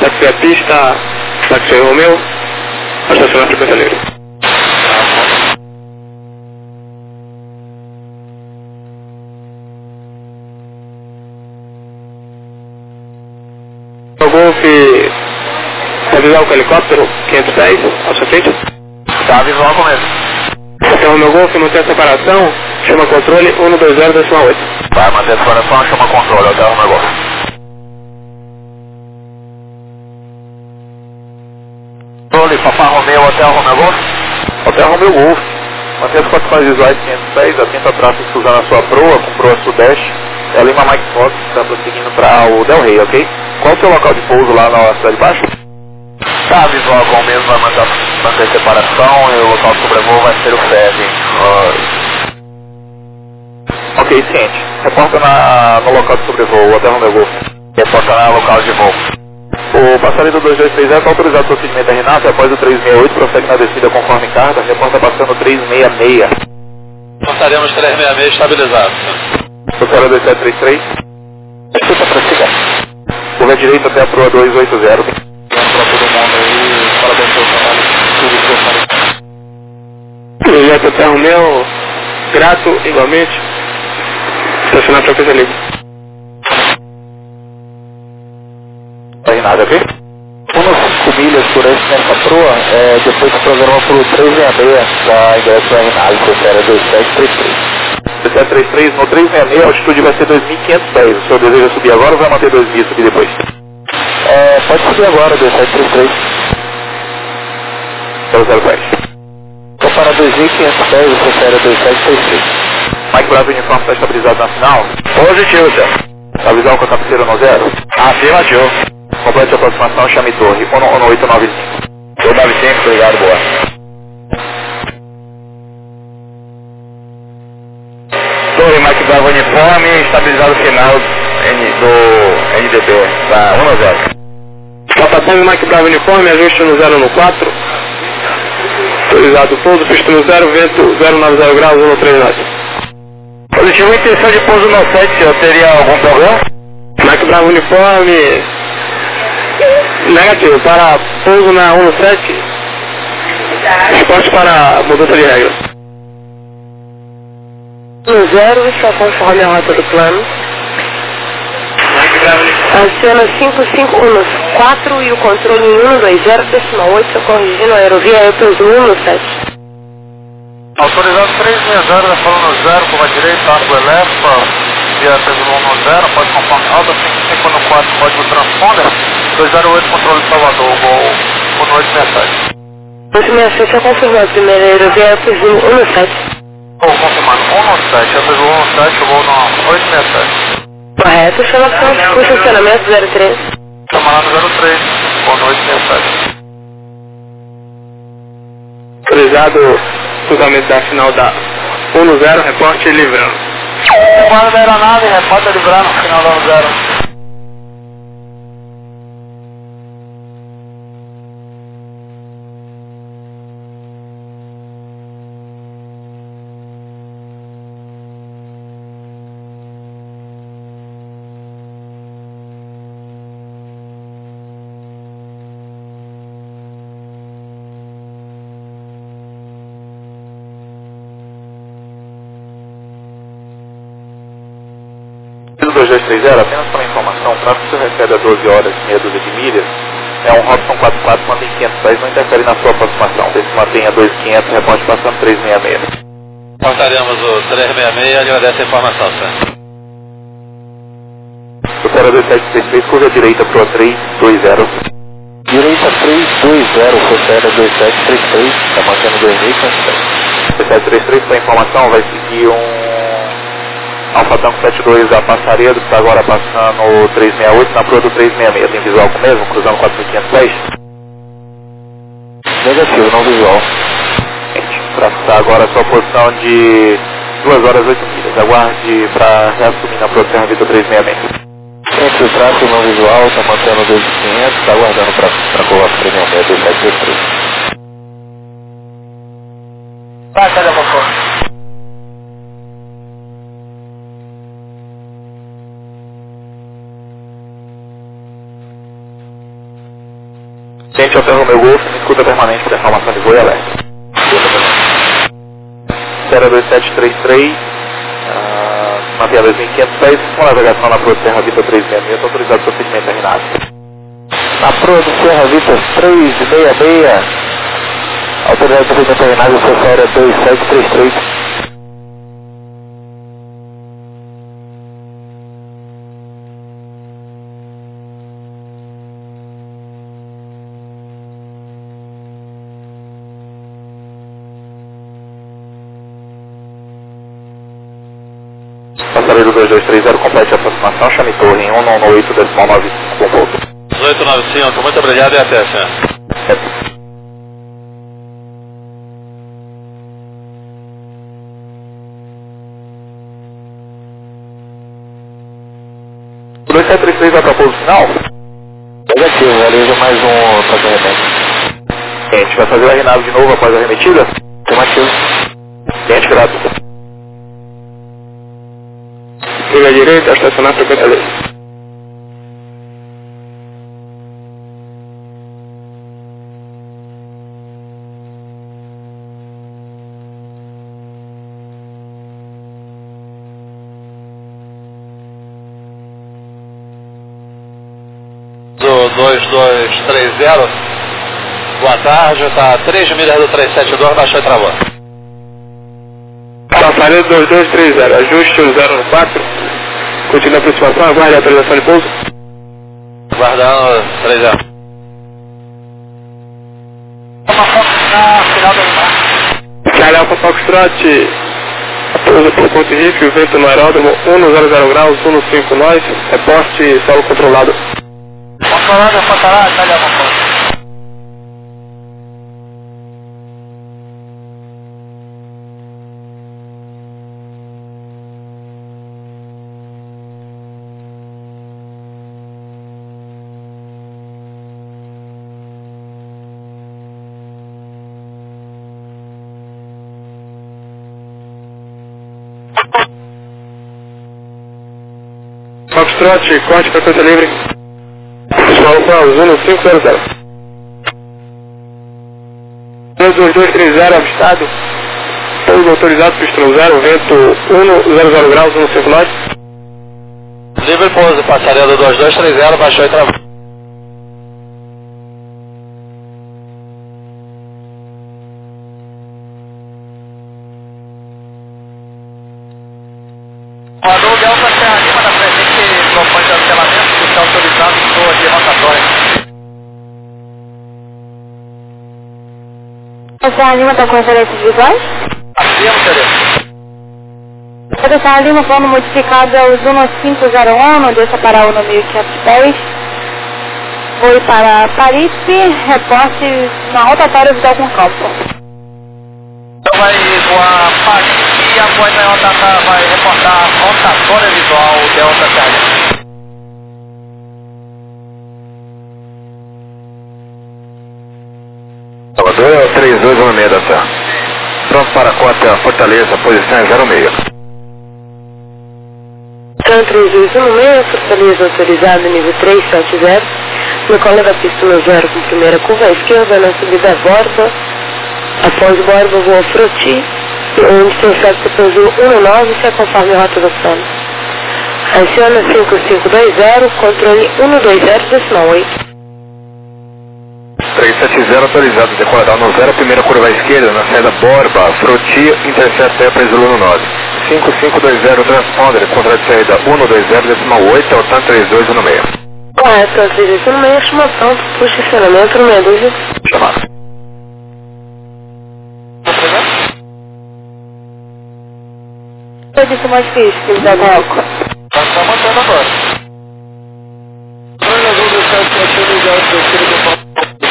Táxi a pista, Táxi Romeu, para estacionar frequência livre. O Golf, avisar o helicóptero 510, ao seu frente. Tá, visual começo. Hotel Romeu Golf, mantém a separação, chama controle 120,8. Vai, manter a separação, chama controle, Hotel Romeu Golf. Controle, Papá Romeu, Hotel Romeu Golf. Hotel Romeu Golf. Mantenha as condições visuais 506, atenta tráfego usando a sua proa, com proa sudeste. É a Lima Mike Fox, está prosseguindo para o Del Rey, ok? Qual é o seu local de pouso lá na cidade de baixo? Tá, visual com o mesmo, vai manter a separação e o local de sobrevoo vai ser o FED. Ok, ciente. Reporta no local de sobrevoo, o Hotel Romeu Golf. Reporta no local de voo. O passageiro 2230 está autorizado o procedimento da Renata, após o 368, prossegue na descida conforme carta, reporta passando 366. Passaremos 366 estabilizado. Doctora 2733. Escuta, prossiga. Curva direita até a proa 280. Para todo mundo aí, parabéns pelo trabalho. Tudo que eu falei. Projeto Hotel Romeu, grato igualmente, estacionar frequência livre. Nada, ok? Umas 5 milhas por esse nessa proa, depois se programou para o 366 da ingresso da Renata, que era 2733. 2733, no 366 a altitude vai ser 2.510. O senhor deseja subir agora ou vai manter 2.000 e subir depois? Pode subir agora, 2733. 007. Então para 2.510 você prefere 2733. Mike Bravo uniforme está estabilizado na final? Positivo, senhor. Avisar com a cabeceira no 0? Afirmativo. Complete a aproximação, chame torre 1895. 195, obrigado, boa. Torre Mike Bravo uniforme, estabilizado final do NDB, da 1 a 0. Plataforma Mike Bravo uniforme, ajuste no 0 no 4. Autorizado pouso, pista no 0, vento 090 graus, 139. Positivo, intenção de pouso no 7, senhor, teria algum problema? Mike Bravo uniforme, negativo, para pouso na 17, esporte para mudança de regra. No 0, está conforme a rota do plano. Adiciona 551 e o controle em 120,8, corrigindo a aerovia EPOS 117. Autorizado 360, falando 0, curva direita, água elétrica, via 310, pode conforme alta, 554, código transponder, 208, controle de Salvador, gol 1867. 1867 está confirmado, primeira aerovia EPOS 117. Vou confirmando, 117, eu fiz o 117, eu vou no 867. Correto, chamação, o estacionamento 03. Chamando 03, gol no 867. Autorizado cruzamento da final da 1 no 0, reporte livrando. Comando da aeronave, repórter livrando, final da 10. O 2230, apenas para informação, o tráfego que você recebe a 12 horas, meia dúzia de milhas, é um Robson 44, manda em 510, não interfere na sua aproximação. Você se mantém a 2500, reporte passando 366. Passaremos o 366 e agradece a informação, senhor. Supera 2733, curva direita para o 320. Direita 320, supera 2733, está mantendo 2500. 2733, para informação, vai seguir Alfa Tango 72 da Passaredo, que está agora passando o 368 na proa do 366. Tem visual com o mesmo, cruzando 4510? Negativo, não visual. Para agora a sua posição de 2 horas 8 milhas. Aguarde para reassumir na proa do Serra Vitor 366. Entre o tráfego não visual, está mantendo 2500, está aguardando para curva 366, 2733. Vai, cadê a motor? Gente, Hotel Romeo Golf, escuta permanente para informação de voo e alerta. 02733, mantenha 2500 pés, com navegação na proa do Serra Vita 366, autorizado para segmento terminado. Na proa do Serra Vita 366, autorizado para segmento terminado, sua série 2733. Passageiro 2230, complete a aproximação, chame torre em 198,95 com volta. 1895, muito obrigado e até, senhor. O 2733 vai para pouso final? Negativo, realiza mais um procedimento. Gente, vai fazer o arrenado de novo após a remetida? Afirmativo. Gente, grato. Liga à direita, estacionar frequência dele. Do 2230, boa tarde, está 3 milhas do 372, baixou e travou. Passageiro 2230, ajuste 1004, continua a aproximação, aguarde a autorização de pouso. Guardando 30. Uma foto na final do mar. Calhau com Foxtrot, pouso por Ponte Riff, vento no aeródromo 100 graus, 15 nós, reporte solo controlado. Controlado, calhau com foto. Foxtrot, corte frequência livre. Pessoal, Zuno 500. 2230 avistado. Pouso autorizado, pistão 0, vento 100 graus, 15 nós. Livre pouso, passageiro 2230, baixou e travou. Mandou o Delta Serra Lima na presente propõe de cancelamento que está autorizado por de rotatória. A Serra Lima está com referências visuais? Afirmo, Tereza. A Serra Lima, plano modificado é o Zuno 501, deixa para o no 1510. Foi para Paris, reporte na rotatória Vidal com Campo. Então vai voar Paris e após vai reportar a rotatória visual Delta Serra Lima. Salvador é o 3216 da Serra. Pronto para a cota Fortaleza, posição é 06. Então, 3216, Fortaleza autorizado, nível 370. No colo da pista no 0 com primeira curva à esquerda, na subida a borda. Após borda, voa Froti, onde tem certo pouso 19, se é conforme a rota do plano. Aciona 5520, controle 120,8. 370 autorizado, decorar no 0, primeira curva à esquerda, na saída Borba, Froti, intercepta é para Zulu 9. 5520 transponder, contra de saída 120,8, altan 3216. Correto, 3216, chama pronto, puxa estacionamento no meia dúzia. Chamado. Eu disse mais que isso, que dá álcool. Está mantendo agora. Nós vamos deixar o que ligado do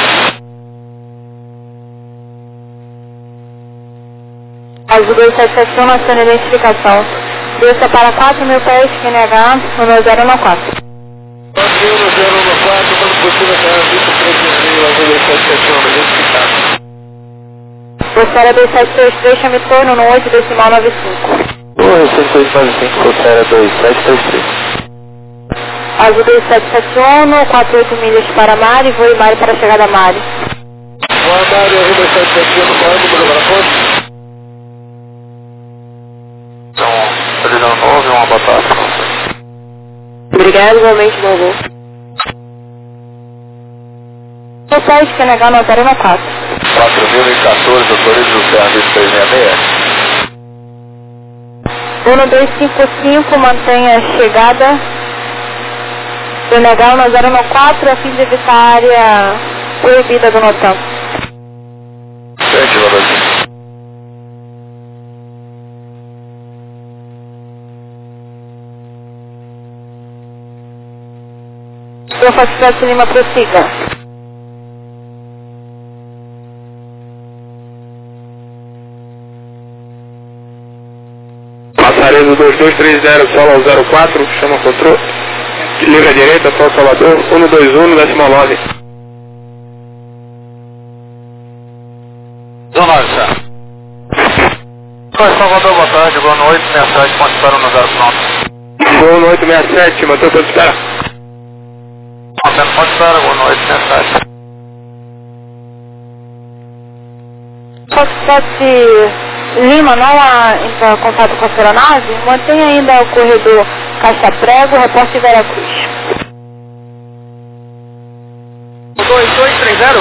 Azul 277 na sua identificação. Desça para 4.000 pés, QNH, no 014. 4.014, quando possível, está visto 3.000, Azul 277, identificado. Vocera 2733, chame torno no 8 decimal 95. O 6295, Vocera 2733. Azul 2771, 48 milhas para Mari, voo em Mari para a chegada a Mari. Boa Mari, Azul 2771, qual é o número da ponte? Então, feliz ano novo e uma boa tarde. Obrigado, igualmente, meu avô. O site que é legal na 014. 4014, autoriza o serviço 366. 1255, mantenha a chegada. Senegal na 014, a fim de evitar a área proibida do NOTAM. Sente, valorzinho. Sua Facilidade Lima, prossiga. Passaredo 2230, solo 04, chama controle. Livre à direita, Sol Salvador, 121, 19. Zona 9, senhor. Oi, Salvador, boa tarde, boa noite, 67, ponte para no 0 pronto. Boa noite, 67, manter o ponto de espera. Mantendo ponte para, boa noite, 67. Foxtrot Lima, não há então, contato com a aeronave, mantenha ainda o corredor Caixa Prego, reporte Veracruz. 2230.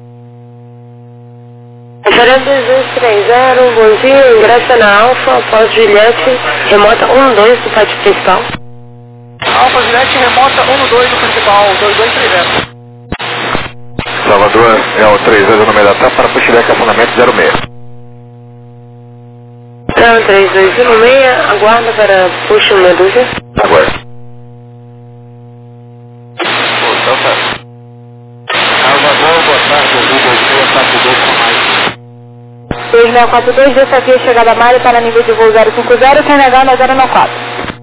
Passaredo 2230, bom dia, ingressa na Alfa, após Juliette, remota 12 do pátio principal. Alfa Juliette, remota 12 do principal, 2230. Salvador, é o 30 no meio da TAP para puxilhaque acionamento 06. Então, 3216, aguarda para puxo Medusa. Agora. Então tá. Salvador, boa tarde, ouvi 2642 com mais. 2642, desafio chegada a Mari para nível de voo 050, Senegal na 094.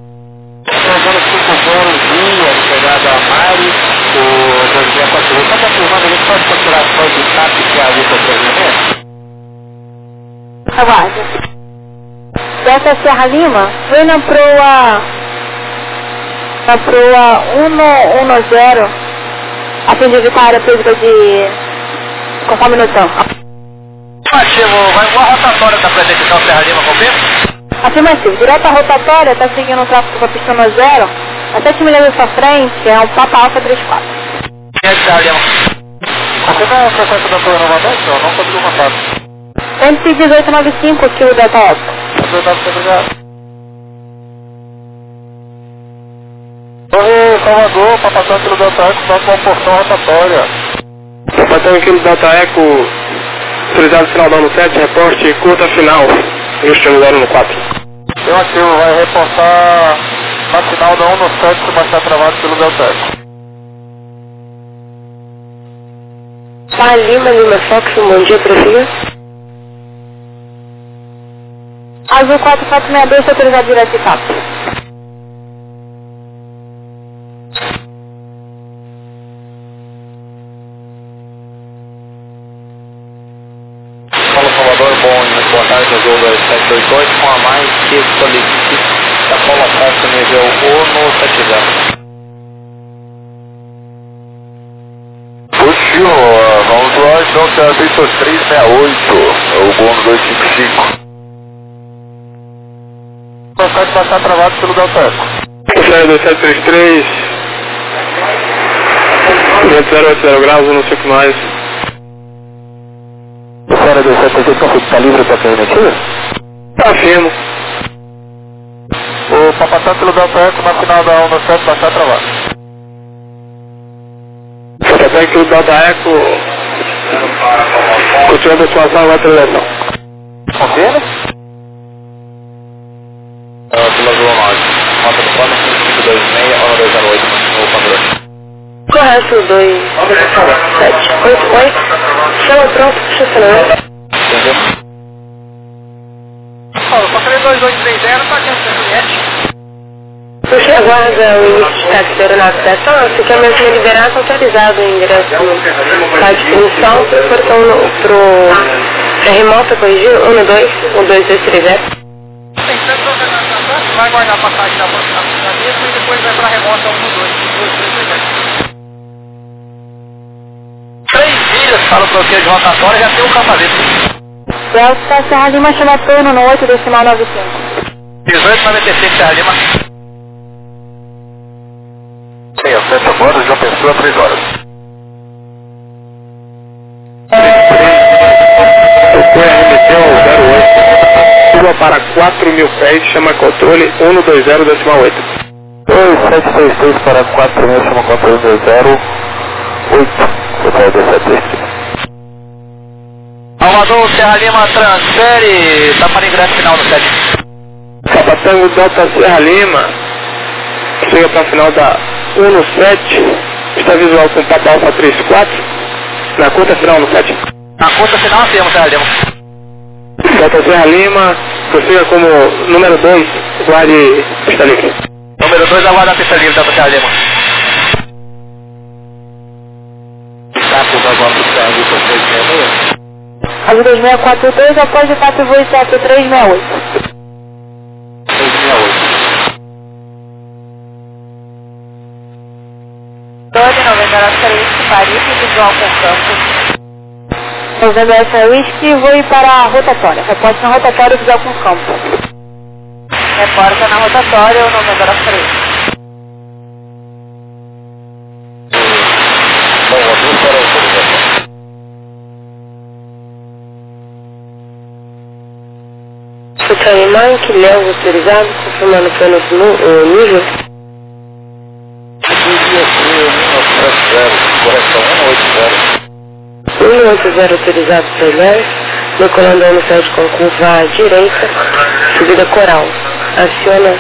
050, chegada a Mari, o 2642. Só confirmando, a gente pode procurar só de TAP que é a luta treinamento? Aguarde. Dessa Serra Lima, vem na proa 110, a fim de evitar a área pública de conforme notão. Afirmativo, vai voar rotatória da pretensão Serra Lima, confirma? Afirmativo, direto à rotatória, está seguindo o tráfego com a pista 0, a 7 milhas à sua frente, é um Papa Alfa 34. Quem é de Serra Lima? Você não é a frequência da torre novamente? Eu não consegui contato. 11895, quilo Delta Oscar. Obrigado. Torre Salvador, para passar pelo Delta Eco, próximo ao portão rotatória. Para passar aquilo Delta Eco, autorizado final da 17, reporte curta final, destino 014. Tem um ativo, vai reportar na final da 17, mas está travado pelo Delta Eco. Tá, Lima Fox, bom dia, prossiga. Azul 4462, autorizado direto de TAP. Fala Salvador, boa tarde, Azul 2728, com a mais que solicita a colocação nível ONU 70. Puxo, vamos lá, então, que é a Victor 368, é o bônus 255. O site vai estar travado pelo Delta Eco. Passaredo 2733, 080 graus, 1,5 mais. Passaredo 2733, está livre para permitir? Afirmo. Para passar pelo Delta Eco na final da 17 vai estar travado. Até que o Delta Eco continuando a situação na transação. Confirma? Pela Zona 9. Rota do plano 5526, hora 208, no padrão. Correto, 2788. Chama pronto, puxa acelera. Entendeu? Só queria 2830, tá aqui no Juliette. Você aguarda o início de táxi da aeronave da ação, se quer mesmo liberar, está autorizado o ingresso no site de função, portão pro remota, corrigiu, 11230. Vai guardar a passagem da próxima vez, depois vai pra remonta 1 do 2, 3 milhas para o bloqueio de rotatória, já tem o capacete. Delta Serra Lima, chama turno no 8, decimal 95. 1895 Serra Lima. Sim, acerta bordo, João Pessoa, 3 horas. Foi RMT ao 08. Suba para 4.000 pés, chama controle 120 decimal 8. 2766 para 4.000, chama controle 120 8. Hotel D7. Salvador, Serra Lima, transfere, tá para ingresso final no 7. Sapatango Delta Serra Lima, chega para a final da 1-7, está visual com Papa Alfa 34, na conta final no 7. Na conta final, temos Serra Lima. Delta Serra Lima, prossiga como número 2, guarde pista livre. Número 2, aguarda a pista livre, Delta Serra Lima. Status da volta do Serra Lima, 366. Azul 2642, após o 4 voo 7368. 368. 90 Paris, visual com campo. Novembro essa whisky, voo para a rotatória. Reporte na rotatória, visual com campo. Reporta na rotatória, o Novembro essa Bom, aviso para a autorização. Hotel Mike, Léo autorizado, confirmando apenas o nível. Correção 180 autorizado para Léo, decolando ano 7 com curva à direita, subida coral. Aciona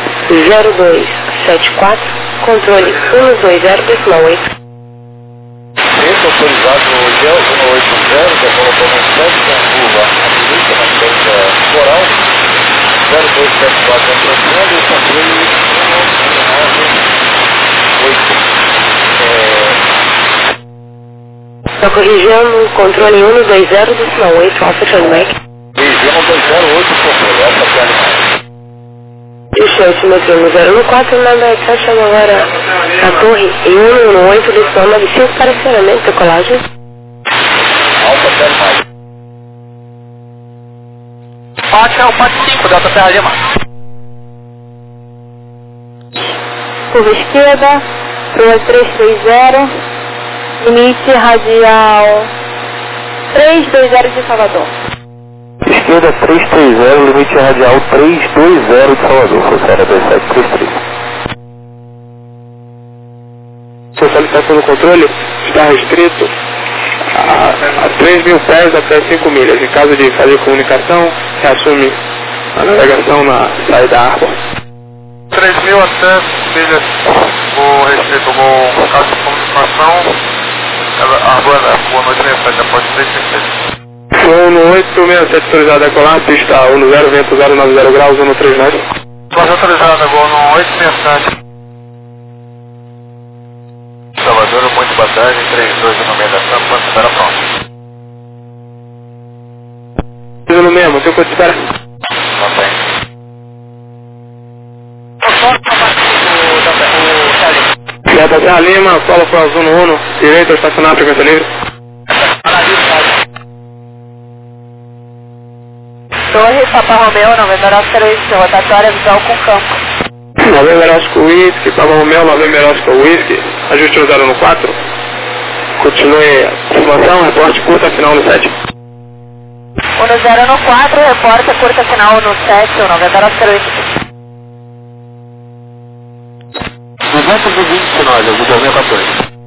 0274, controle 120 decimal 8. Esse autorizado no 180, decolando ano 7 com curva à direita, na frente coral. 0274 entrando e controle 198. Está corrigindo o controle 120 decimal 8, Alfa Charlie Mike. Corrigindo 208, controle, Alfa Charlie Mike. Deixa eu te meter no 014, manda só chama agora a torre em 118 decimal 95 para acionamento de colagem. Alfa Charlie Mike. Pátio é o Pátio 5, Delta Serra Lima. Curva esquerda, rua 330, limite radial 320 de Salvador. Esquerda 330, limite radial 320 de Salvador, Forçada 2733. Socialização do controle está restrito a 3.000 pés até 5 milhas. Em caso de fazer comunicação, reassume a navegação na saída da Arbor. 3.000 até milhas, o restrito, o caso de comunicação, boa noite, mensagem, após 366. Foi no 867 autorizado a decolar, pista 10, vento 090 graus, 139. Pode autorizada, voo no 867. Salvador, muito boa tarde, 32 no meio da campo, quando espera pronto. No mesmo, tem quanto espera? Não tem. Delta Serra Lima, Paulo para o Zona 1, direito, estacionar, frequência livre. Torre, Papa Romeu, 9903, rotatória visual com campo. Novembro Oscar Whisky, Papa Romeu, Novembro Oscar Whisky, ajuste o 014. Continue a aproximação, reporte curta, final no 7. 1014, reporta curta final no 7, o 9903. 220 nós, eu vou 2014.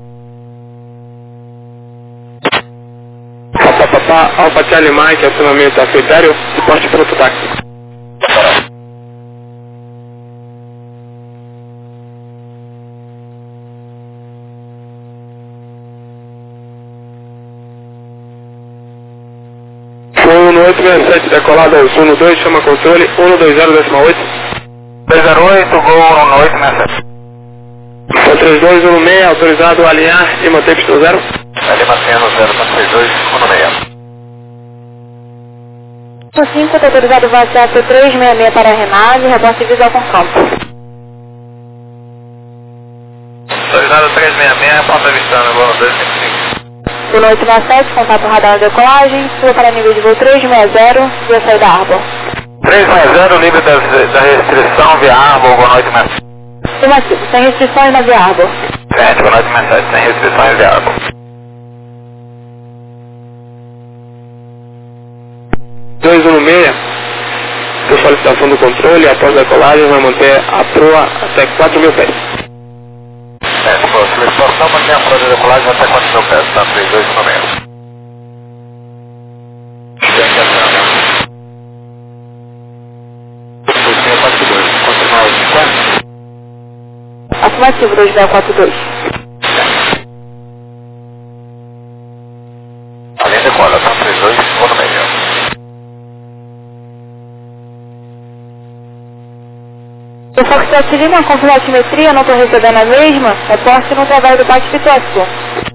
Alfa Charlie Mike, acionamento a critério, suporte pronto táxi. Foi no 867, decolado ao Sul 2, chama controle 120 decimal 8. 308, gol no 867. 3216, autorizado a alinhar e manter pista 0. Ali mantendo 0.32, 16. 5, autorizado VACF 366 para a Renave, reporte visual com campo. 266, porta avistando, voo 255. Boa noite, 67, contato radar na decolagem, sua para nível de voo 360, via saída Arbor. 360, nível da restrição via Arbor, boa noite, 67. Afirmativo, sem restrições na via Arbor. Certo, boa noite, 67, sem restrições via Arbor. 216, por solicitação do controle, após a decolagem vai manter a proa até 4.000 pés. Certo, por solicitação, manter a proa de decolagem até 4.000 pés, tá? 3296. Afirmativo, 2042. Além de cola, tá? 32, segundo meio. O Foxtrot Lima, confirma a altimetria, não estou recebendo a mesma, reporte no trabalho do Parque Situação.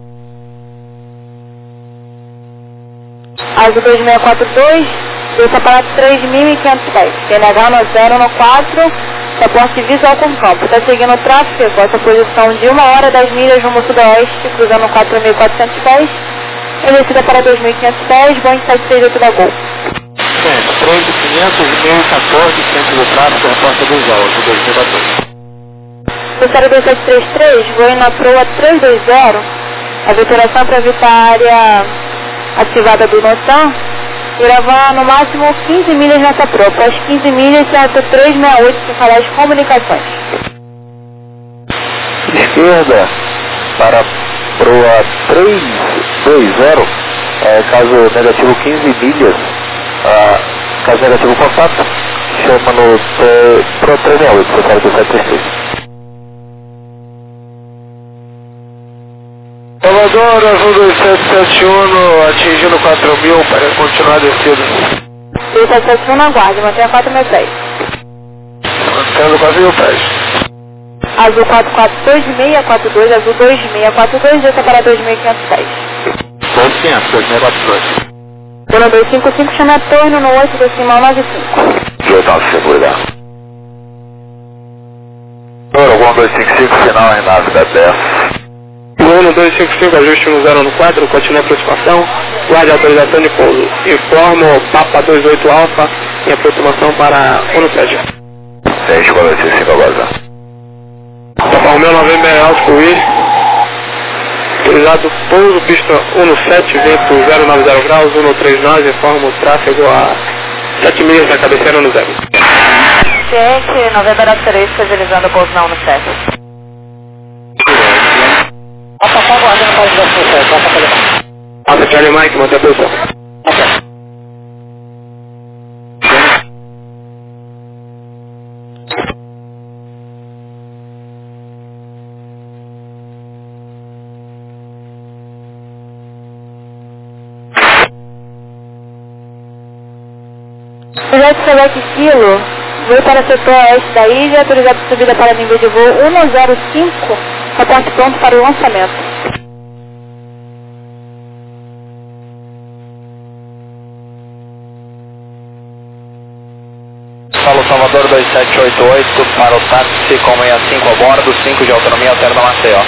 Azul 2642, esse aparato 3.500 pés, PNH no 0 no 4, reporte visual com campo. Está seguindo o tráfego com essa posição de 1 hora 10 milhas rumo sudoeste, cruzando 4.400 pés, em descida para 2.500 pés, Boeing 738 da Gol. 3.500, 14, centro do tráfego, reporta visual, Azul 262. Série 2733, voe na proa 320, a veteração para evitar a área ativada do NOTAM, irá voar no máximo 15 milhas nessa proa. Após 15 milhas, certo 368 para falar as comunicações. Esquerda para proa 320, caso negativo 15 milhas, caso negativo contato, chama no proa 368, Série 2733. Salvador, Azul 2771, atingindo 4.000 para continuar a descida. 2771 aguarde, mantenha 4.000 pés. Mantendo 4.000 pés. Azul 442642, Azul 2642, desça para 2.500 pés. 2.500, 2642. Dona 255, chama a torre no 8 decimal 95. Jornal de Seguridade. Algum 255, final em nave da 10. Ano 255, ajuste no 0 no 4, continua a aproximação, guarde a autorização de pouso. Informo Papa 28 Alfa em aproximação para 17. 645 agora. Papa Romeo November Alto Wheel, autorizado pouso, pista 17, vento 090 graus, 139, informo o tráfego a 7 milhas da cabeceira no 0. Gente, November 3, fragilizando o pouso na 17. Alta Charlie Mike, mantém a posição. Projeto Select Kilo, voo para o setor oeste da ilha, autorizado subida para nível de voo 105, reporte pronto para o lançamento. Paulo Salvador 2788 para o táxi com 65 a bordo, 5 de autonomia, alterna Maceió.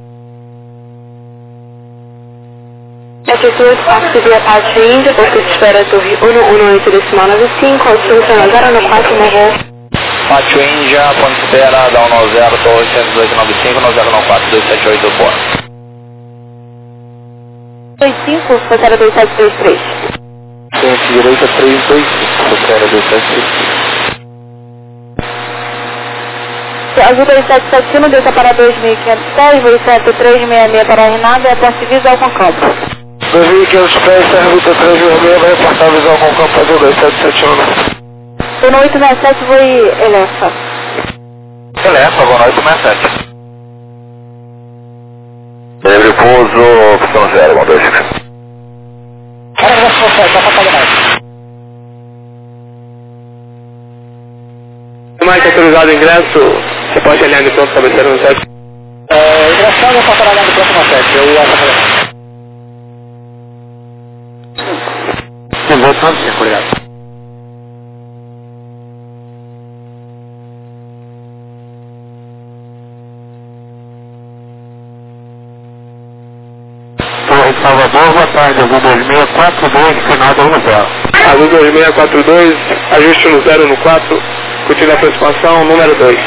Atitude, táxi via parte Índia, porque se espera torre 118 decimal 95, altitude 0 no 4 no voo. Pátio Índia, ponto de espera, da 190, torre 10295, 9094, 278 boa. 25, Rosário 2733. Frente direita 325, Série 2733. Azul 2771, desça para 2.500 pés, voo certo 366 para a Renata, reporte visual com campo. 2.500 pés, Serruta 366, vai reportar visual com campo Azul 2771. Tô no 867, voo Elefa. Elefa, boa noite, 67. Livre pouso, opção 0, 125. Era pra você, só pra pagar mais. Mike, autorizado o ingresso, você pode alinhar de pronto cabeceira no 7. Ingressando, eu posso alinhar de pronto no 7, eu ia fazer. Voltando, sim, obrigado. Salvador, boa tarde, Azul 2642, final do 10. Azul 2642, ajuste no 0 no 4, curtindo a aproximação, número 2.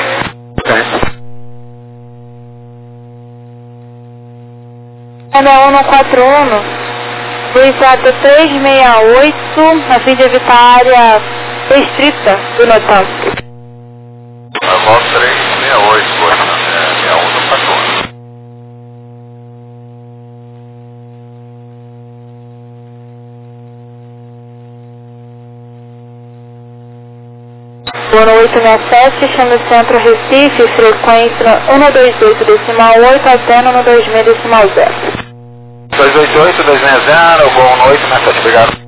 Ana 141, exato 368, a fim de evitar a área restrita do Natal. A volta 368, pois, é 141. Boa 867, chama o centro Recife, frequência 128.8, antena 126.0. 288, 260, voo 1867, obrigado.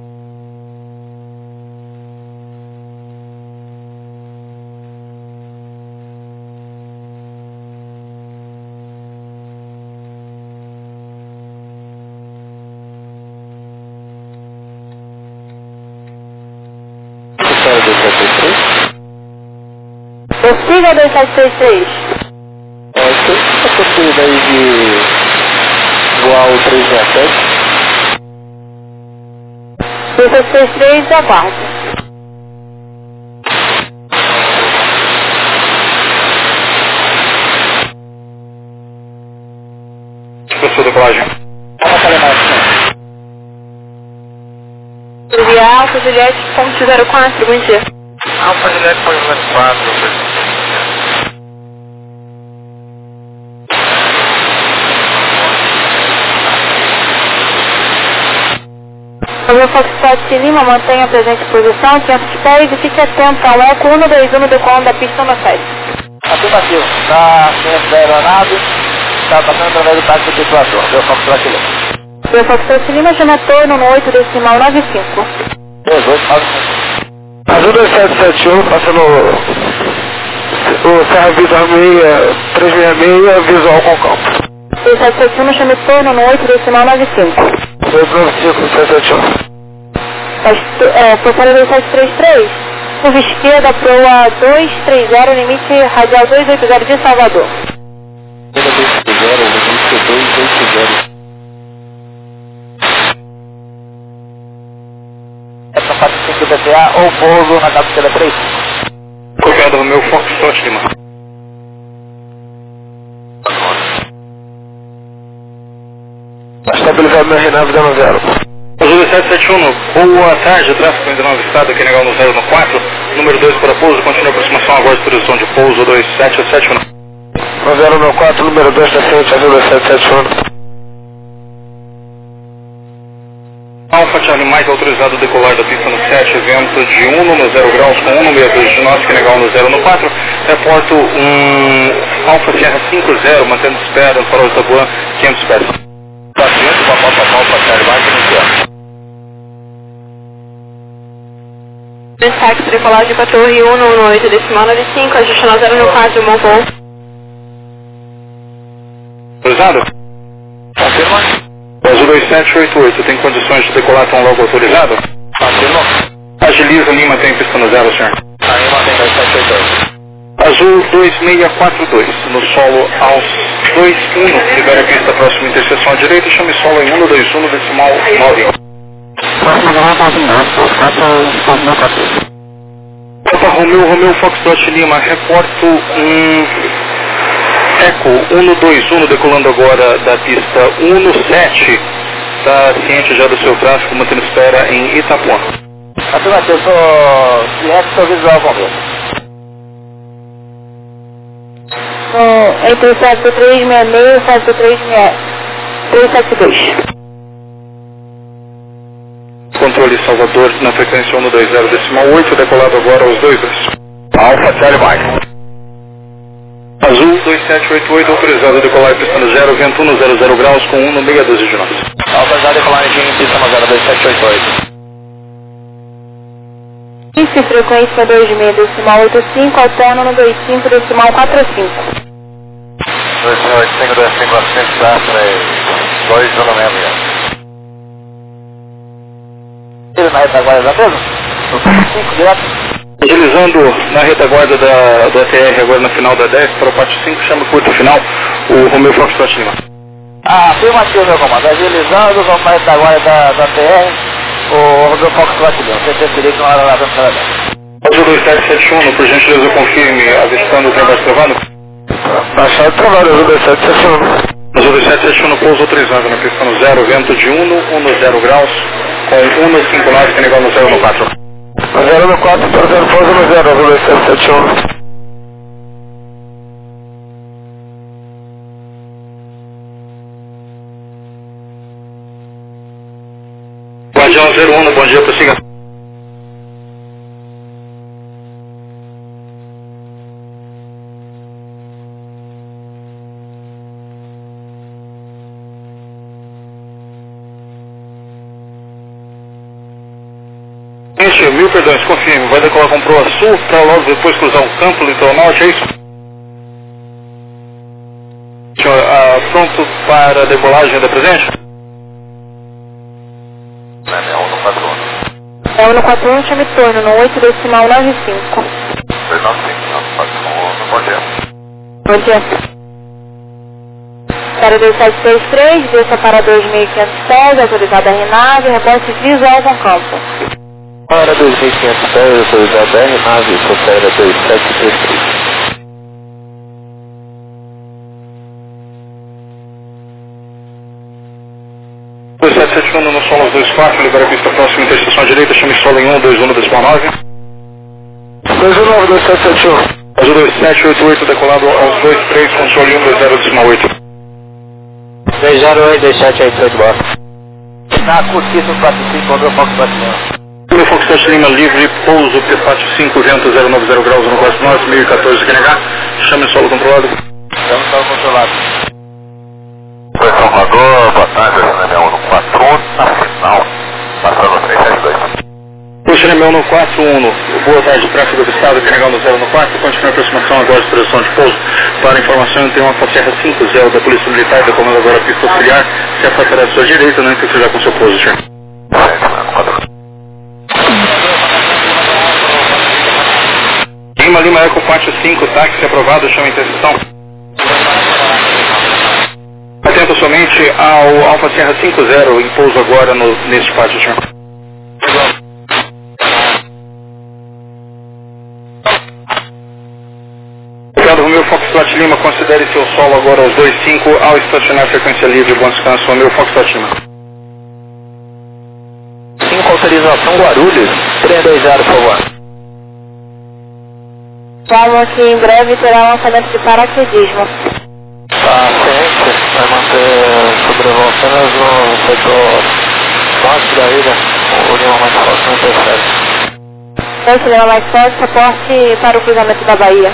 Prossiga 2763. Tem a possibilidade de voar o 367? 2763, aguarde. Professor da colagem. Alfa Juliette, ponto 04, bom dia. Alfa Juliette, ponto 04, Romeu Foxtrot Lima, mantenha a presente posição, 500 pés e fique atento ao eco 121 no decolando da pista no 7. Afirmativo, está dentro da aeronave, está passando através do táxi do triturador, Romeu Foxtrot Lima. Romeu Foxtrot Lima, de retorno no 8 decimal 95. 2895. Azul 2771, passando o Serra Visual 366, visual com campo. 2771, chama retorno no 8 decimal 95. 295, 771. Foi para 2733, curva esquerda, proa 230, limite radial 280 de Salvador. 280, limite 280. Essa parte 5 do BTA ou pouso na cabeceira 3? Copiado no meu Foxtrot Lima. Estabilizado na Renave da 90. Azul 771, boa tarde, tráfego ainda não avistado aqui legal no 0 no 4, número 2 para pouso, continua a aproximação agora de posição de pouso 2771. No 0 no 4, número 2 está frente, Azul 771. Alfa Charlie mais autorizado a decolar da pista no 7, vento de 1 no 0 graus com 162 de nós, que legal no 0 no 4, reporto Alfa Sierra 50, mantendo espera para o Itapuã 500 pés. Paciente, papapapau, Charlie mais inicial. Destaque tricolagem para torre 1 no 8 decimal 95, ajuste na 0 no 4, bom voo. Autorizado? Confirma. Azul 2788, tem condições de decolar tão logo autorizado? Confirma. Agiliza Lima, tem pista no 0, senhor. A Lima tem 2782. Azul 2642, no solo aos 21, libera a pista próxima interseção à direita, chame solo em 121 decimal 9. Papa Romeu Foxtrot Lima, reporto Eco 121, decolando agora da pista 17, está ciente já do seu tráfego, mantendo espera em Itapuã. Afirmativo, eu sou ciente do seu visual com Deus. Entre o 7366 e o 372. Controle Salvador na frequência 120 decimal 8, decolado agora aos 22. Alfa Charlie mais. Azul 2788, autorizado a decolar pista no 0, vento 100 graus com 1 no meia dúzia de nós. Autorizado a decolar em pista no 02788. Isso, frequência 26 decimal 85, alterno no 25 decimal 45. 285, 25, 2 no mesmo. Ele na retaguarda da mesmo? 5 direto? Agilizando na retaguarda do ATR agora na final da 10 para o pátio 5, chama curto final o Romeu Foxtrot Lima. Afirmativo, meu comando. Agilizando, vamos para a retaguarda da TR, o Romeu Foxtrot Lima. Você preferir que não era nada para ela. Azul 2771, por gentileza confirme, avistando o trem baixo travado. Baixado travado, Azul 2771. Azul 2771, pouso autorizado na pista no 0, vento de 0 graus, com 159, que é igual no 0 no 4. 0 no 4, para 0, pouso no 0, Azul 2771. Guardião 01, bom dia, prossiga. Enche, 1000 perdões, confirme, vai decolar com proa sul, para logo depois cruzar o campo, litoral norte, é isso? Senhor, pronto para a decolagem da presente? É o no 41, chame torno, no 8 decimal 95. 295, bom dia. Bom dia. Para 2733, desça para 2.500 pés, autorizada a RNAV, reporte visual com campo. Para 2.500 pés, autorizada a RNAV, supera 2733. 2771 no solo 24, libera a pista próxima, interseção à direita, chame solo em 121 decimal 9. 219, 2771. Azul 2788, decolado aos 23, com solo em 120 decimal 8. 308, 2788, bora. Na curtíssima 45, Romeu Foxtrot Lima. Romeu Foxtrot Lima livre, pouso P-Pátio 5, vento 090 graus no Costa Norte, 1014 QNH, chame solo controlado. Estamos solo controlado. Oi, Salvador, boa tarde, CNML 141, na final, passando 372. CNML 141, boa tarde, tráfego do estado, QNH no 0 no 4, continua a aproximação agora de produção de pouso. Para informação, tem uma Serra 50 da Polícia Militar, da comando agora pista auxiliar, se afastará à sua direita, não fique já com seu pouso, senhor. Lima Eco Pátio 5, táxi aprovado, chama a interseção. Atento somente ao Alfa Serra 50 em pouso agora neste pátio, senhor. Obrigado, Romeu Foxtrot Lima, considere seu solo agora aos 25 ao estacionar frequência livre, bom descanso, Romeu Foxtrot Lima. 5, autorização Guarulhos, 320, por favor. Vamos que em breve terá lançamento de paraquedismo. Tá, ciente, vai manter sobrevoo apenas no setor norte da ilha, o Lima mais forte não interfere. Esse Lima mais forte, reporte para o cruzamento da Bahia.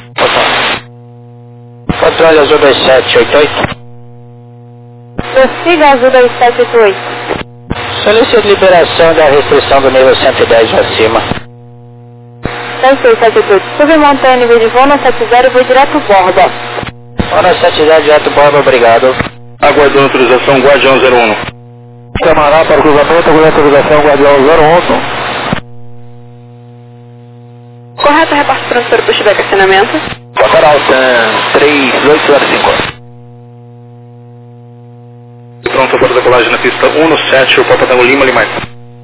Controle Azul 2788. Prossiga Azul 2788. Solicito liberação da restrição do nível 110 acima. 2788. Submontando nível de voo no 70 e vou direto borda. Hora 70 direto borda, obrigado. Aguardando autorização, Guardião 01. Camará para o cruzamento, aguardando autorização, Guardião 01. Correto, reporte pronto para o pushback acionamento. Lateral, 3805. Pronto para a decolagem na pista 17, o Papa Tango Lima, Lima.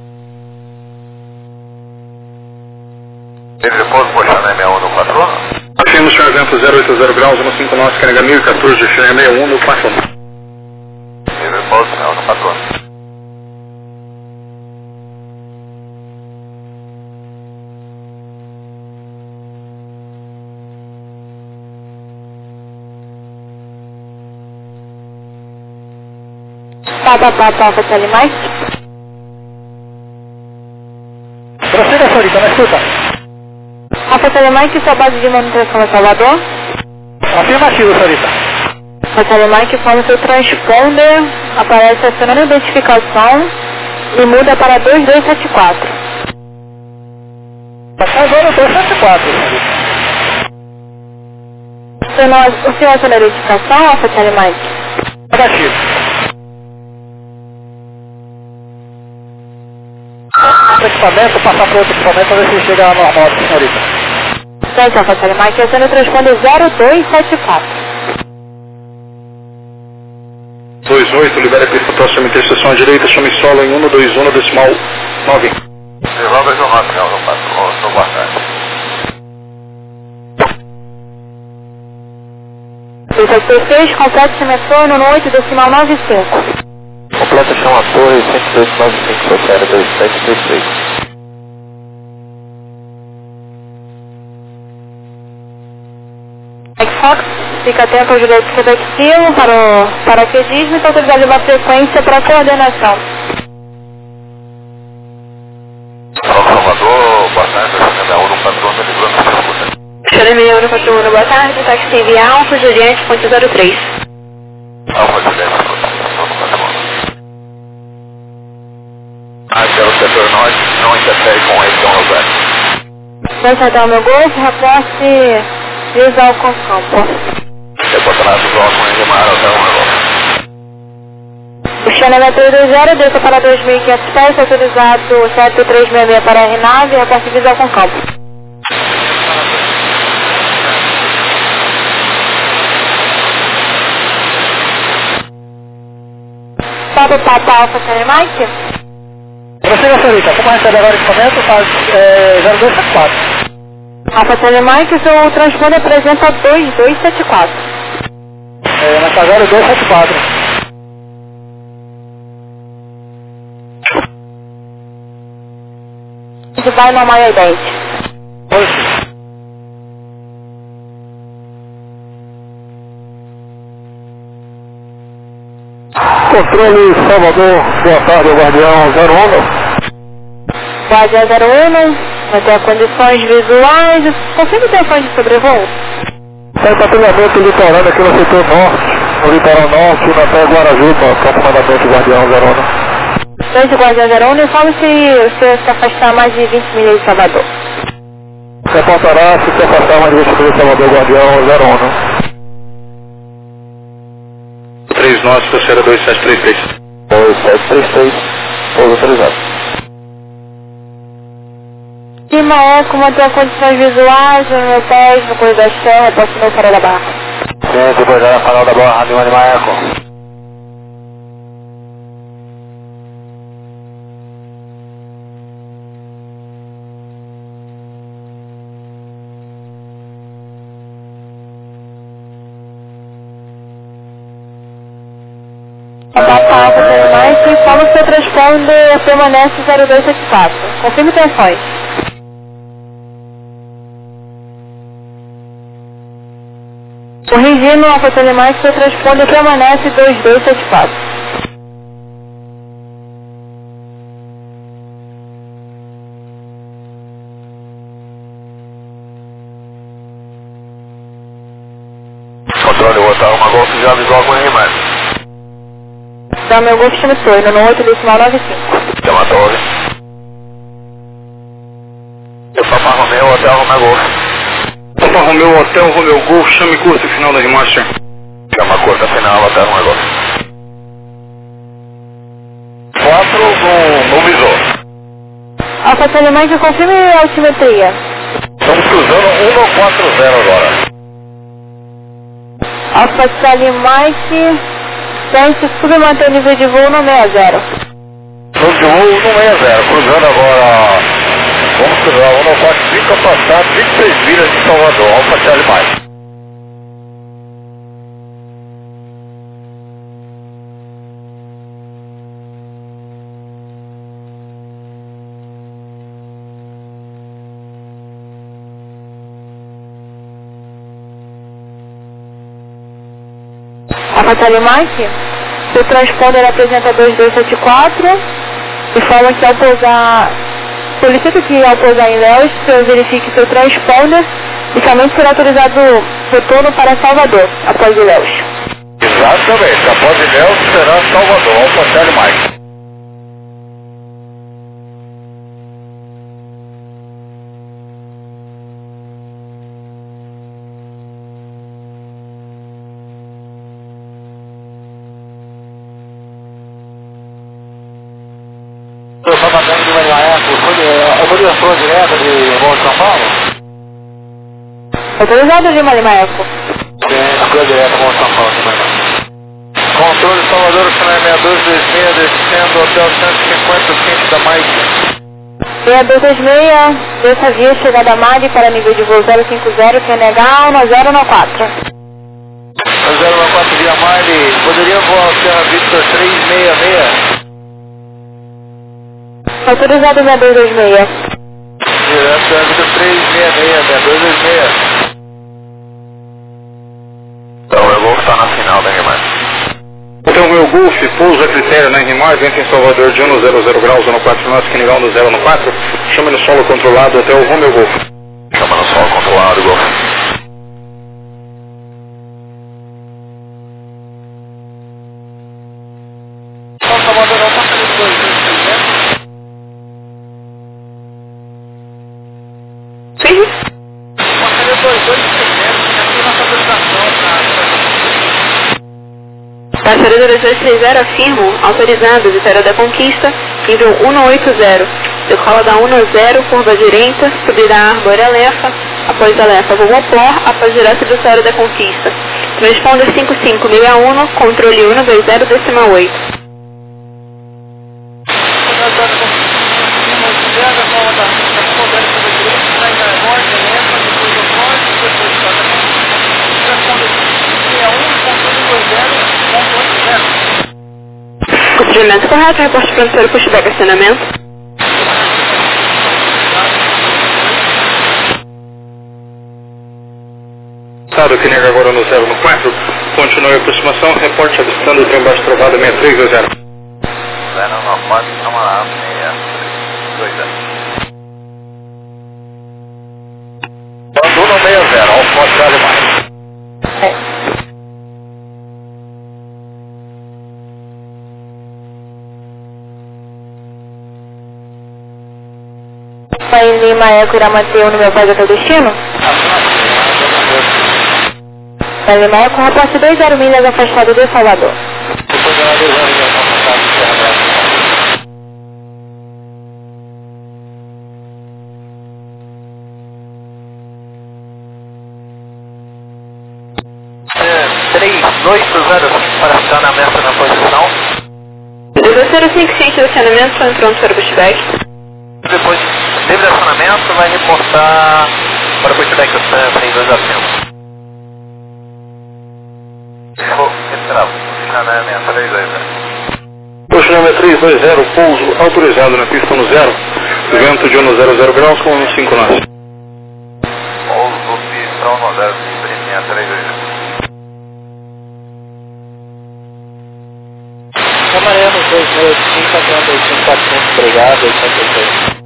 Ele depois puxar na M1 no 4? Afirmo, senhor, vento 080 graus, no 5 norte, QNH 1014, XN 61 no 4. Ele depois não, no 4. Alfa Charlie Mike. Prossiga, senhorita, na escuta. Alfa Charlie Mike, sua base de manutenção é Salvador. Afirmativo, senhorita. Alfa Charlie Mike, forma seu transponder, aparece acionando a identificação e muda para 2274. Agora 274, senhorita. O senhor aciona a identificação, Alfa Charlie Mike? Negativo. Equipamento, passar para outro equipamento para ver se chega ao normal, senhorita. Certo, Alfa Charlie Mike, aciona o transponder 0274. 128, libera a pista próxima interseção à direita, chame solo em 121, decimal 9. Devolve o Rafael no bastante. 276, completa esse metrônomo no 8, decimal 95. Completa chama a torre 10295, foi sério 2733. Fox, fica atento ao direito repetitivo para o paraquedismo e autorizado uma frequência para coordenação. Salvador, boa tarde, Xereme 141, livrando Xereme 141, boa tarde, táxi TV Alfa Juliette, ponto 03. Alfa Juliette, pelo setor norte, não interfere com ele, Dom Roberto. Vai acertar o meu golfe, reporte visual com campo. Reportado visual com ele, Mar, até um relógio. O Xereme 320, desça para 2.500 pés, autorizado 7366 para a RNAV, reporte visual com campo. Papa Alfa Xereme Mike. Prossiga, senhorita. Como recebe agora o equipamento, faz 0274. Alfa Xereme Mike, seu transponder apresenta 2274. Mas tá 0274. De vai normal e idêntico. Controle Salvador, boa tarde, Guardião 01. Guardião 01, vai ter condições visuais, confirme o telefone de sobrevoo. Tem patrulhamento litorâneo aqui no setor norte, no litoral norte, na Praia Guarajuba, aproximadamente Guardião 01. Desde Guardião 01, informe se você se afastar mais de 20 milhas de Salvador. Reportará se afastar mais de 20 milhas de Salvador, Guardião 01. 3 nós, terceira 2733. 2733, pouso autorizado. Lima Eco, manter condições visuais, no meu pés, no Correio da Serra, posso no Farol da Barra. Sim, depois da Farol da Barra, Lima Eco. Papa mais e como o seu transponder permanece 0274. Confirme o telefone. Corrigindo a Alfa mais, seu transponder permanece 2274. Controle, vou botar uma golfe já visual com ele, mais. Dá meu golfe chama Torno, no 8 decimal 95. Chama a torre. Eu Papa Romeu, Hotel Romeu Golf. Papa Romeu, Hotel Romeu Golf, chame curto final da Remaster. Chama curta final, Hotel Romeu Golf. 4 no visor. Alfa mais, confirme a altimetria. Estamos cruzando 140 agora. Alfa mais, tente submanter o nível de voo no 60. Nível de voo no 60, cruzando agora. Vamos cruzar 145 a passar 26 milhas de Salvador, Alfa Charlie mais. Alfa mais, seu transponder apresenta 2274 e fala que ao pousar, solicito que ao pousar em Léus, você verifique seu transponder e somente será autorizado retorno para Salvador, após o Léus. Exatamente, após o Léus será Salvador, Alfa Charlie mais. Autorização direta de Bom São Paulo? Autorizado de Lima Eco. Sim, a direta Bom São Paulo também. Controle Salvador, Channel 6226, descendo Hotel 150, ciente da Mike. 6226, desça via chegada a MAG para nível de voo 050, QNH 1094. 1094 via MAG, poderia voar ao Serra Victor 366? Autorizado 6226. Direto Serra Victor 366, 6226. Então, eu vou estar na final da Rimar. Então, meu Golf, pouso a critério na Rimar, vento em Salvador de 100 graus, 14 knots, QNH 1014, chama no solo controlado até o Romeo Golf. Chama no solo controlado, Golf. Salvador, não passa nos dois, né? Sim. Passaria 2230, aqui nossa autorização Passaria 2230, afirmo, autorizado, Vitória da Conquista, nível 180, decola da 10, curva direita, subida a Árvore Alefa, após Alefa, voo Opor, após direto Vitória da Conquista. Transponder 5561, controle 120, decimal 8. Cumprimento correto, reporte pronto, pushback, acionamento. Estado que nega agora no 014, continue a aproximação, reporte avistando o trem baixo travado 6320. 094, camarada, 62. Abandono 60, ao forte Charlie Mike. Pai Lima Eco Iramateu no meu pai até o destino? Pai Lima Eco, reporte 20 milhas afastado de Salvador. É, 3805 para acionamento na posição. 205 ciente do acionamento, foi pronto para o pushback. Depois, livre acionamento, vai reportar para o pushback do Sam 3205. Vou retirar o acionamento 320. Puxando 320, pouso autorizado na pista no 0, vento de 100 graus com 5 knots. Pouso pistão no 0, linha 320. Camaremos 265, avião 25400, obrigado, 86.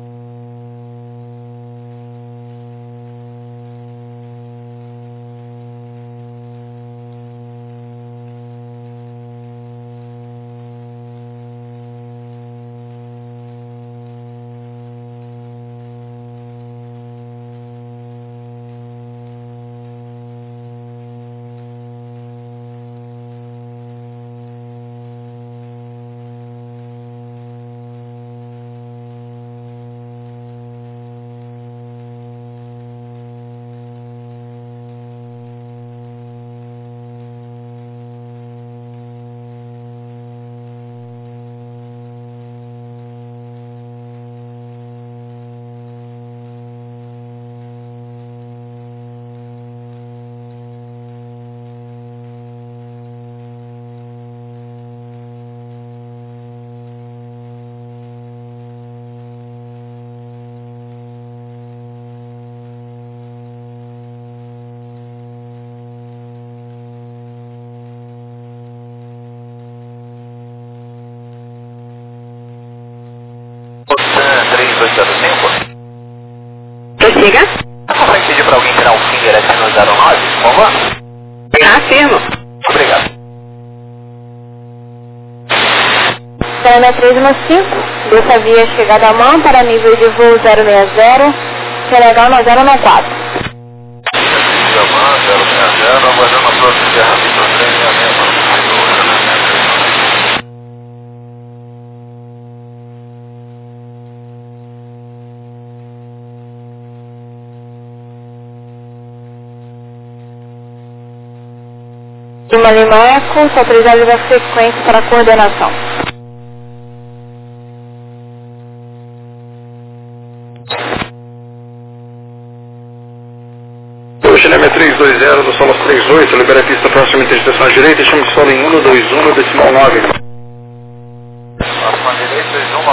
Prossiga. Consegue pedir para alguém tirar o finger aqui no 09, por favor? Afirmo. Obrigado. China 315, desça via chegada à mão para nível de voo 060, QNH 1094. 060, aguardando a próxima Serra Victor 366. Lima Alfa Lima Eco, só autorizado da frequência para coordenação. Chineme 320 do solo 38, libera a pista próxima interseção à direita, chama de solo em 121, decimal 9. Próxima à direita, 21,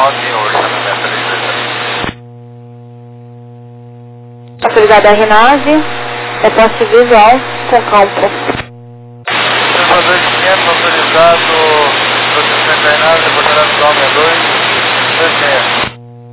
autorizado R9, reposte visual com campo. 2500, autorizado do 69, reportará visual 62, 26.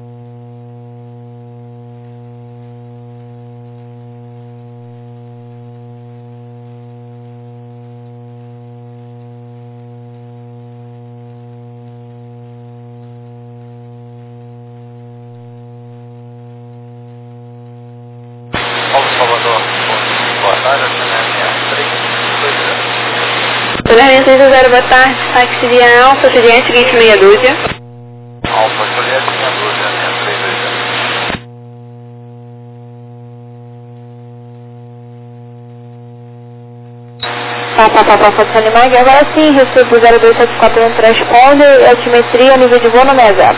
Juliette 320, boa tarde. Táxi seria Alfa Juliette, seguinte meia dúzia. Alfa Juliette, meia dúzia, 320. Pode se animar, e agora sim, recebo 02741 transponder, altimetria, nível de voo no 60.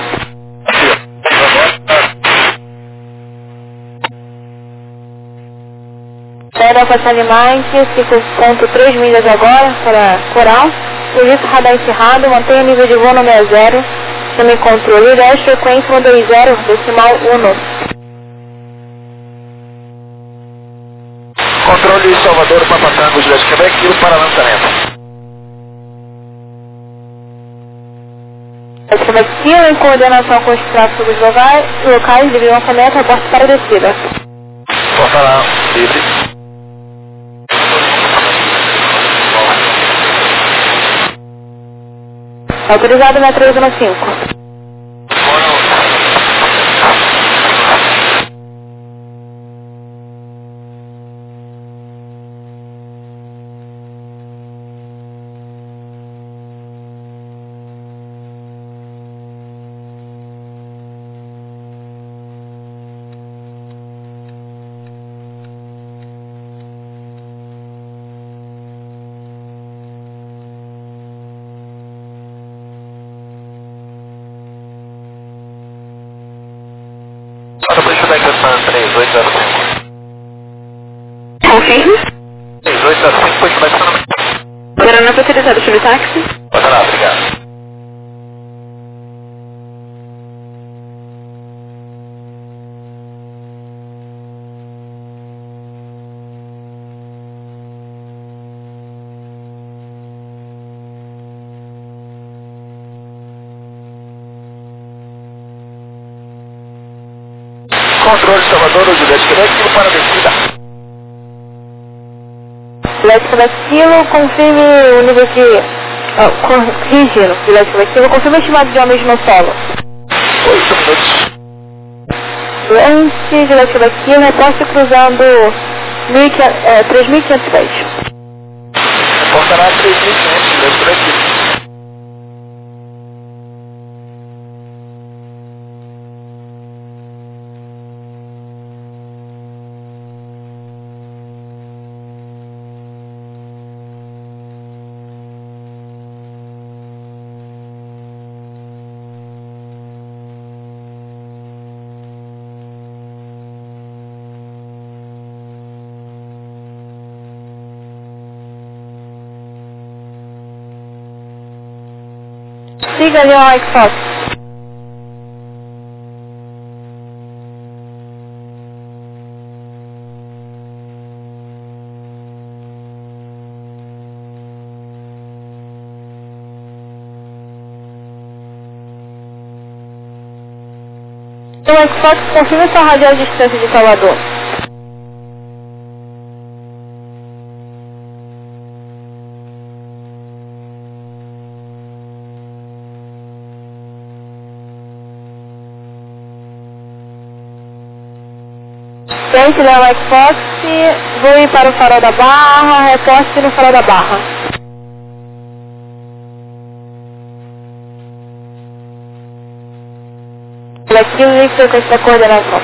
Saída para Salimar, 5.3 milhas agora para Coral. Serviço radar encerrado, mantenha nível de voo no 60. Também controle 10, frequência 120, decimal 1. Controle Salvador, Papa Tango, Juliette Quebec, Kilo para lançamento. Estimativa em coordenação com os tráfegos locais de lançamento, reporte para descida. Portará, livre. Autorizado na 315. Confirme. 3805, pode começar no... Paraná autorizado, chame táxi. Paraná, obrigado. Controle Salvador, o Juliette Quebec, Kilo para descida. Juliette Quebec Kilo, confirme o nível de... corrigindo, Juliette Quebec Kilo, confirme o estimado de homens no solo. 8 minutos. Lente, Juliette Quebec Kilo, reposte cruzando 3.500 pés. Portará 3.500, Juliette Quebec Kilo. Siga ali o Ike Fox. O Ike Fox, confirma sua radial distância de Salvador. Frente da White Fox, voe para o farol da Barra, reposte no farol da Barra. Aqui o frequência da coordenação.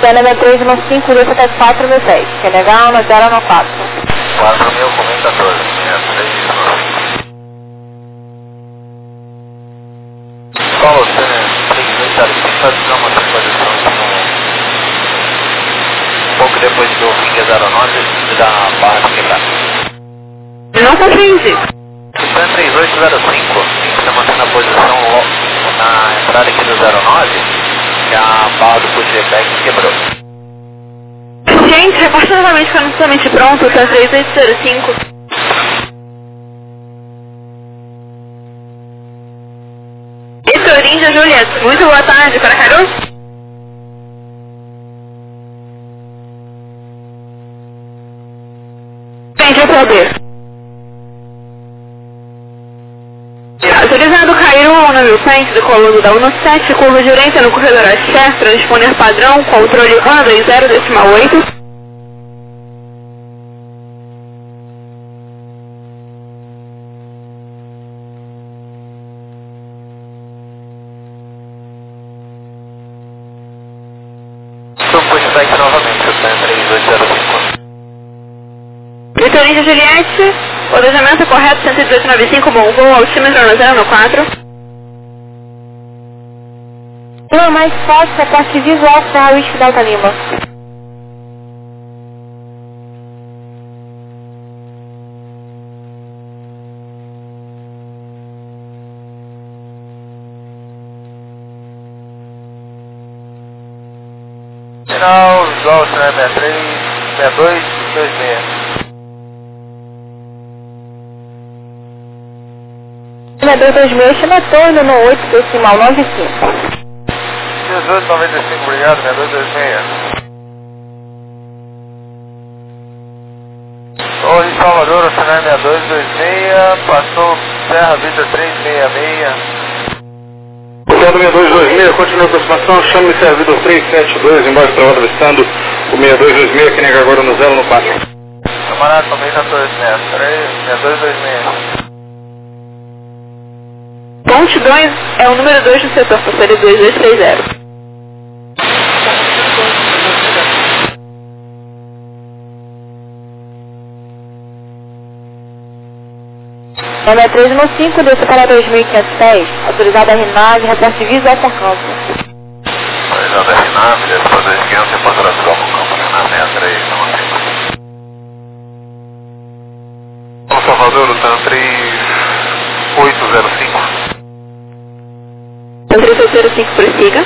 CNB 315, desça até 416, quer negar 1014. 4.000, comenta 14, 3. Qual você tem que deixar aqui para fazer uma disposição um pouco depois do fim das aeronáuticas e da barra de quebrada. Não compreende. Está 3805, está mantendo a posição na entrada aqui do 09, que a barra do pushback quebrou. Gente, reporta novamente quando totalmente pronto, está 3805. Itorinja Julieta, muito boa tarde, para Caru. Entendi o poder. Autorizado Cairo 1.900 do comando da 17, curva direita no corredor Axé, transponder padrão, controle 120.8. Pushback novamente, está em 3805. Itorinja Juliette, planejamento correto 118.95, bom voo, altímetro no 014. Não, mais fácil, reporte visual para a Whisky Delta Lima. Final, visual, CNB 63, 62, 26. 6226, chama torno no 8, decimal 95. 1895, obrigado, 6226. Torre Salvador, oceano 6226, passou Serra Vida 366. Hotel 6226, continua a aproximação, chame servidor 372, embaixo da hora avistando o 6226, que nega agora no 014. Camarada, também 6226. Ponte 2 é o número 2 do setor, passaria 2230. CNB 315, desça para 2510, autorizada a RNAV, reporte visual por campo. Autorizada a RNAV, desça para 2500, reporte visual por campo, RNAV 63, não atende. São Salvador, TAN 3805. 3805, prossiga.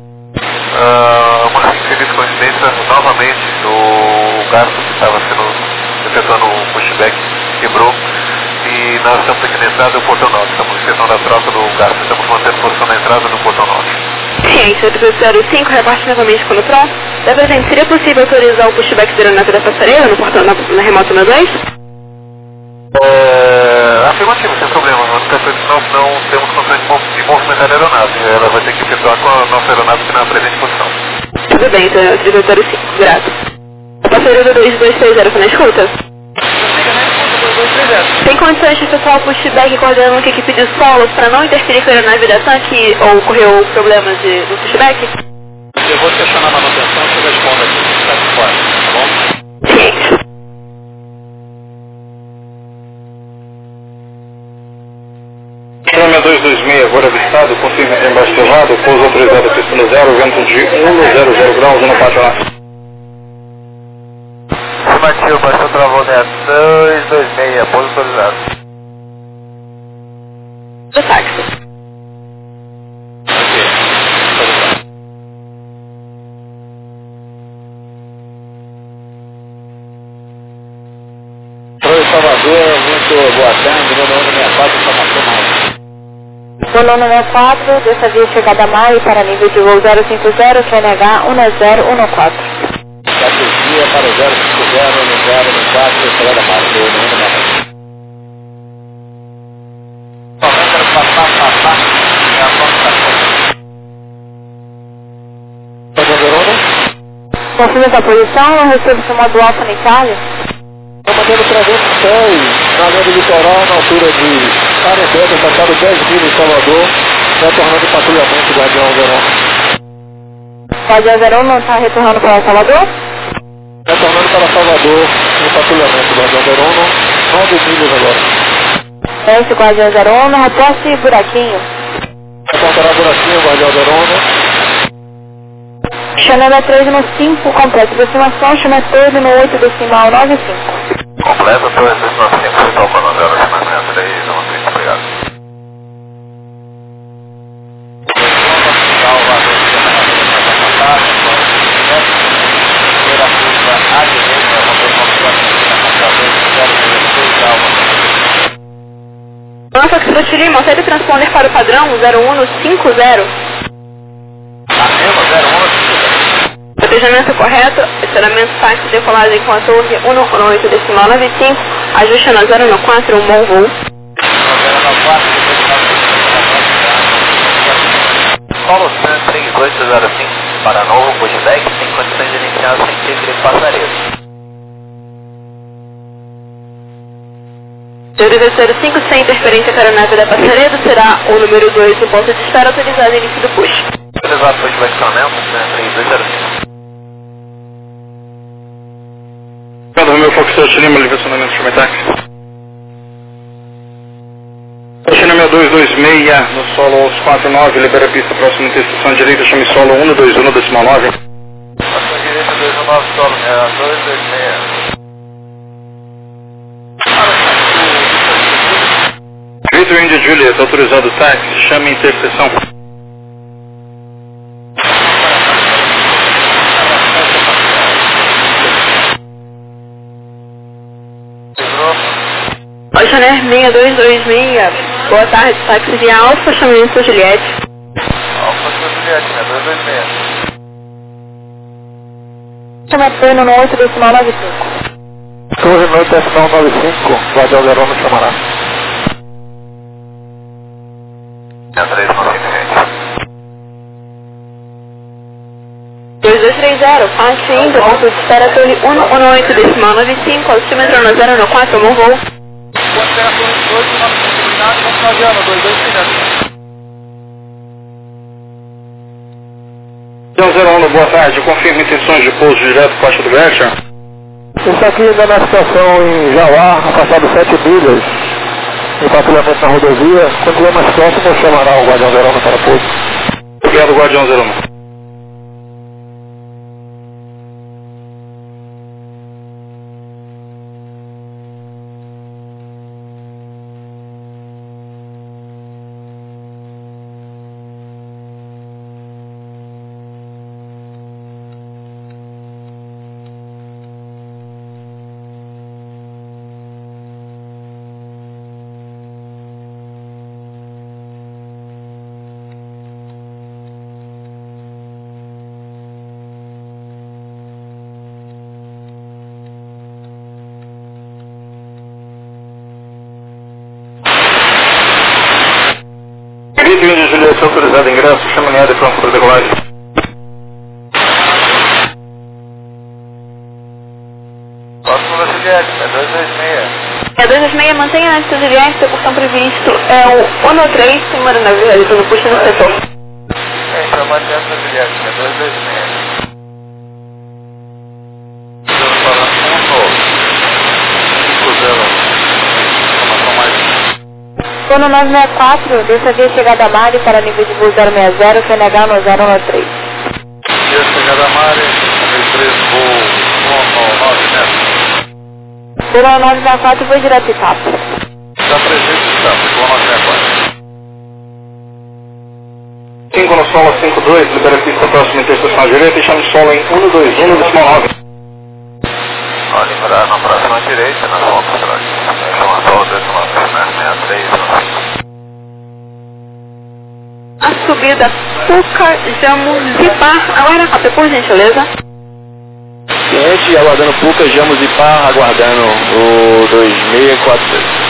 Uma infeliz coincidência, novamente, o gasto que estava sendo efetuando o pushback quebrou. E nós estamos aqui na entrada do portão 9, estamos em questão da troca do gasto, estamos mantendo posição na entrada do portão 9. Ciência, 3805, reparte novamente quando pronto. Da presente, seria possível autorizar o pushback da aeronave da passareira no portão, na remota 2? Afirmativo, sem problema, nós não temos condições de movimentar a aeronave, ela vai ter que efetuar com a nossa aeronave que na presente posição. Tudo bem, então 3805, grato. A passareira 2230, está na escuta? Tem condições de efetuar o pushback coordenando com a equipe de solo para não interferir com a aeronave da TAM que ocorreu problema do pushback? Eu vou questionar a manutenção e você responde aqui, está de fora, tá bom? Ciente. Chame 226, agora avistado, confirma que embaixo elevado, pouso autorizado, pista no 0, vento de 1,00 graus, 1,4. Afirmativo, baixou travou 226, pouso autorizado. Do táxi. Oi, Salvador, muito boa tarde, meu nome é 64, informação mais. Nono 64, dessa via chegada a Maio para nível de voo 050, QNH 1014. Categoria para o 050, no 014, chegada a Maio, do número 64. Confirma essa posição, eu recebo o chamado Alfa na Itália. Estou mantendo 306, na linha do litoral, na altura de 40, passado 10 mil em Salvador, retornando o patrulhamento do avião Verão. Guardião 01 não está retornando para Salvador? Retornando para Salvador, no patrulhamento, Guardião 01, 9 milhas agora. Esse Guardião 01, no reporte buraquinho. Reportará buraquinho, Guardião 01. Chanel 3 no 5, completo de estimação, Chanel 3 no 8 decimal 95. Completa, 3 decimal 5, então, para 9 horas, Chanel 3, não sei, obrigado. Nossa, que Frutilima, manteve o transponder para o padrão 01 no 50. Protejamento correto, estacionamento táxi, decolagem com a torre 118 decimal 95, ajuste na 094, um bom voo. Paulo Santos 3805 para Novo Budbeck, tem condições de iniciar sem ter direito passareiro. Terceiro 5 sem interferência para a nave da Passaredo, será o número 2 do ponto de espera autorizado no início do push. Autorizado push vai escalonamento, 3205. Romeu Foxtrot Lima, direcionamento de táxi. Estacionamento 226, no solo aos 49, libera a pista próxima da estação direita, chame solo 121 decimal 9. Estação direita 219, solo 226. Victor India Juliet, autorizado táxi, chame interseção. Chanel 6226, boa tarde, táxi de Alfa, chamamento Juliette. Alfa Juliette, 226. Chamamento no 8 decimal 95. Torre no 8 decimal 95, Guardião 01 me chamará. 2230, faixa indo, ponto de espera torre 118 decimal 95, altímetro no 094, bom voo. Então 01, boa tarde, confirma intenções de pouso direto Costa do Gretchen. Isso aqui ainda na situação em Jauá, afastado 7 milhas, em patrulhamento na rodovia. Quando tiver mais próximo, chamará o Guardião 01 para pouso. Obrigado, Guardião 01. Victor India Juliette, autorizado ingresso, chama Niada e pronto para decolagem. Próximo da Juliette, 226. 226, mantenha na distância de viagem, seu portão previsto é o 103, semana na viagem, no push no setor. Então, mantenha na Juliette, 226. Estamos falando 50. Sono 964, dessa vez chegada a Mari para nível de voo 060, QNH no 013. Dia chegada a Mari, 3 voo 9 metros. Sono 964, vou direto Itapa. Está presente, está, voo 964. 5 no solo 52, libera a pista próxima interseção direita e chame solo em 121 decimal 9. Ó, liberar na próxima direita, nós vamos para trás. Chama solo decimal 63. A subida Puca, Jamuzipar, agora rápido, por gentileza. Cliente aguardando Puca, Jamuzipar, aguardando o 2643.